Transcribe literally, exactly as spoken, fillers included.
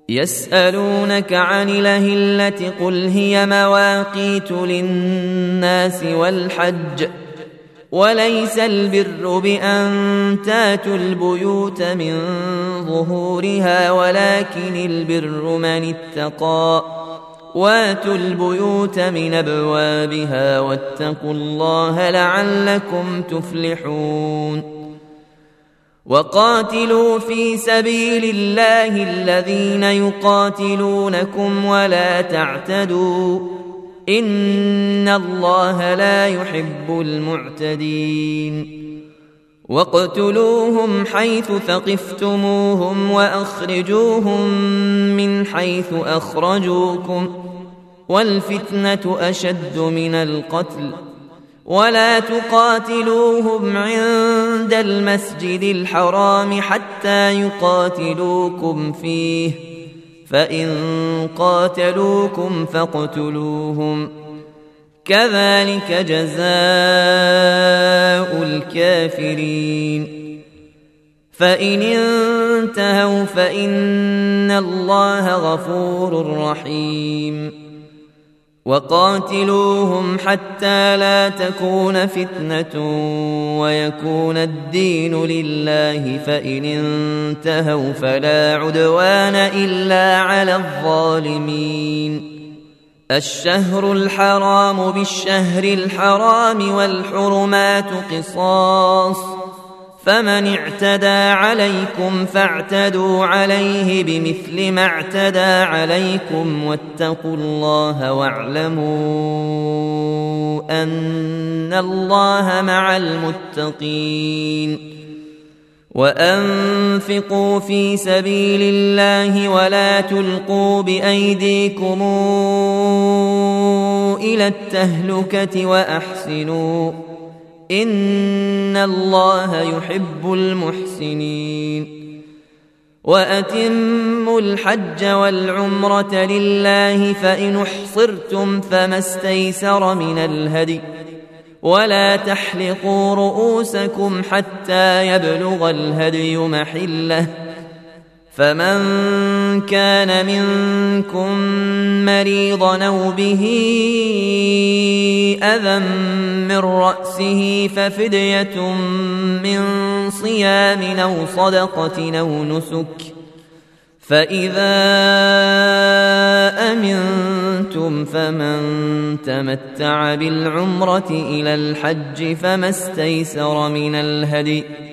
يسألونك عن الأهلة قل هي مواقيت للناس والحج وليس البر بأن تاتوا البيوت من ظهورها ولكن البر من اتقى واتوا البيوت من أبوابها واتقوا الله لعلكم تفلحون وقاتلوا في سبيل الله الذين يقاتلونكم ولا تعتدوا إن الله لا يحب المعتدين واقتلوهم حيث ثقفتموهم وأخرجوهم من حيث أخرجوكم والفتنة أشد من القتل ولا تقاتلوهم عند المسجد الحرام حتى يقاتلوكم فيه فإن قاتلوكم فاقتلوهم كذلك جزاء الكافرين فإن انتهوا فإن الله غفور رحيم وقاتلوهم حتى لا تكون فتنة ويكون الدين لله فإن انتهوا فلا عدوان إلا على الظالمين الشهر الحرام بالشهر الحرام والحرمات قصاص فمن اعتدى عليكم فاعتدوا عليه بمثل ما اعتدى عليكم واتقوا الله واعلموا أن الله مع المتقين وأنفقوا في سبيل الله ولا تلقوا بأيديكم إلى التهلكة وأحسنوا إن الله يحب المحسنين وأتموا الحج والعمرة لله فإن احصرتم فما استيسر من الهدي ولا تحلقوا رؤوسكم حتى يبلغ الهدي محله فمن كان منكم مريضا أو به أذى من رأسه ففدية من صيام أو صدقة أو نسك فإذا أمنتم فمن تمتع بالعمرة إلى الحج فما استيسر من الهدي